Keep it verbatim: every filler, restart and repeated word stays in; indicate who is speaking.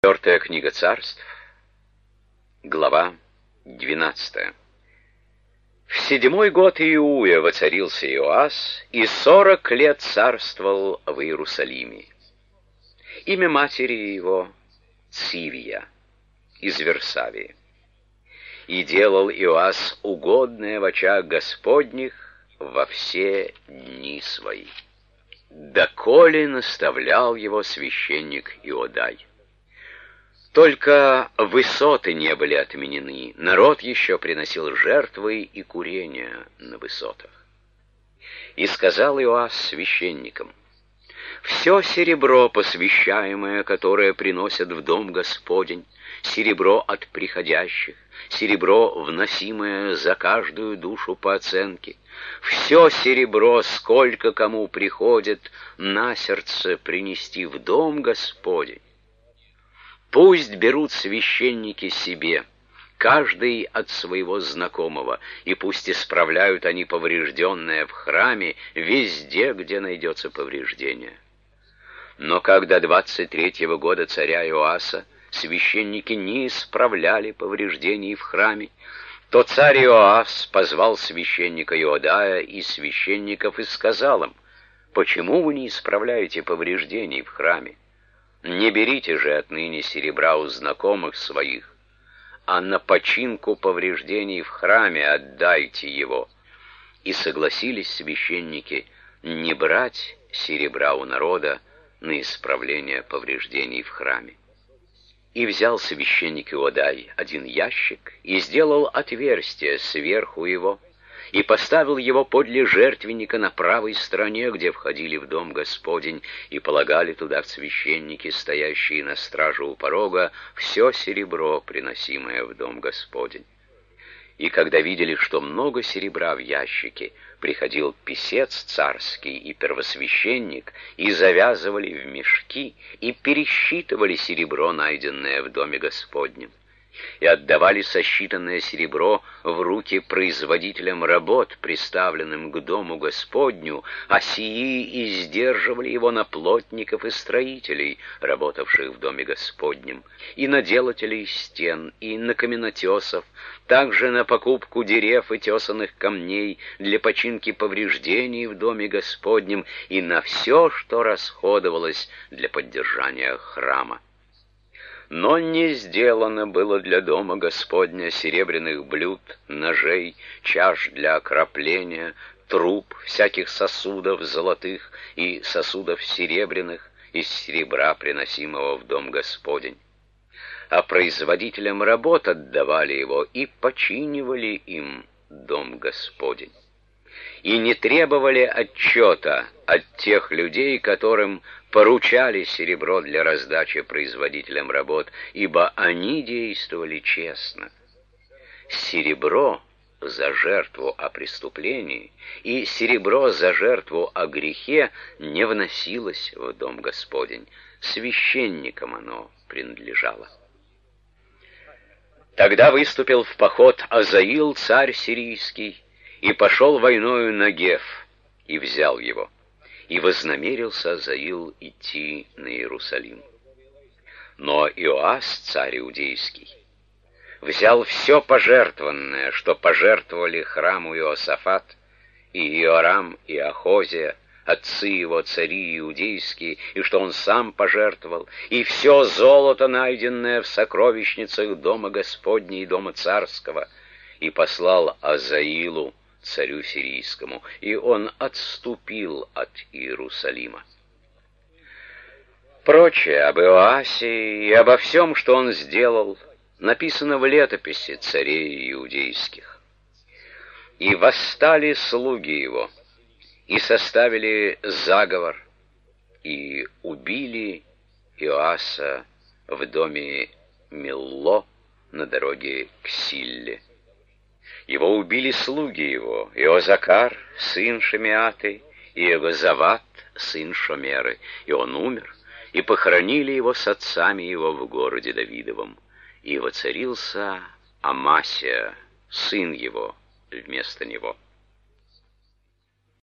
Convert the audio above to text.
Speaker 1: Четвертая книга Царств, глава двенадцатая. В седьмой год Иуя воцарился Иоас, и сорок лет царствовал в Иерусалиме. Имя матери его Цивия из Версавии. И делал Иоас угодное в очах Господних во все дни свои, доколе наставлял его священник Иодай. Только высоты не были отменены, народ еще приносил жертвы и курения на высотах. И сказал Иоас священникам: «Все серебро посвящаемое, которое приносят в дом Господень, серебро от приходящих, серебро, вносимое за каждую душу по оценке, все серебро, сколько кому приходит на сердце принести в дом Господень, пусть берут священники себе, каждый от своего знакомого, и пусть исправляют они поврежденное в храме везде, где найдется повреждение». Но когда двадцать третьего года царя Иоаса священники не исправляли повреждений в храме, то царь Иоас позвал священника Иодая и священников и сказал им: «Почему вы не исправляете повреждений в храме? Не берите же отныне серебра у знакомых своих, а на починку повреждений в храме отдайте его». И согласились священники не брать серебра у народа на исправление повреждений в храме. И взял священник Иодай один ящик и сделал отверстие сверху его, и поставил его подле жертвенника на правой стороне, где входили в дом Господень, и полагали туда священники, стоящие на страже у порога, все серебро, приносимое в дом Господень. И когда видели, что много серебра в ящике, приходил писец царский и первосвященник, и завязывали в мешки, и пересчитывали серебро, найденное в доме Господнем, и отдавали сосчитанное серебро в руки производителям работ, приставленным к дому Господню, а сии и сдерживали его на плотников и строителей, работавших в доме Господнем, и на делателей стен, и на каменотесов, также на покупку дерев и тесаных камней для починки повреждений в доме Господнем, и на все, что расходовалось для поддержания храма. Но не сделано было для дома Господня серебряных блюд, ножей, чаш для окропления, труб, всяких сосудов золотых и сосудов серебряных из серебра, приносимого в дом Господень. А производителям работ отдавали его и починивали им дом Господень. И не требовали отчета от тех людей, которым поручали серебро для раздачи производителям работ, ибо они действовали честно. Серебро за жертву о преступлении и серебро за жертву о грехе не вносилось в дом Господень, священникам оно принадлежало. Тогда выступил в поход Азаил, царь сирийский, и пошел войною на Геф, и взял его. И вознамерился Азаил идти на Иерусалим. Но Иоас, царь иудейский, взял все пожертвованное, что пожертвовали храму Иосафат, и Иорам, и Ахозия, отцы его, цари иудейские, и что он сам пожертвовал, и все золото, найденное в сокровищницах дома Господня и дома царского, и послал Азаилу, царю сирийскому, и он отступил от Иерусалима. Прочее об Иоасе и обо всем, что он сделал, написано в летописи царей иудейских. И восстали слуги его, и составили заговор, и убили Иоаса в доме Милло на дороге к Силле. Его убили слуги его, Иозакар, сын Шемиаты, и Иозават, сын Шомеры, и он умер, и похоронили его с отцами его в городе Давидовом. И воцарился Амасия, сын его, вместо него.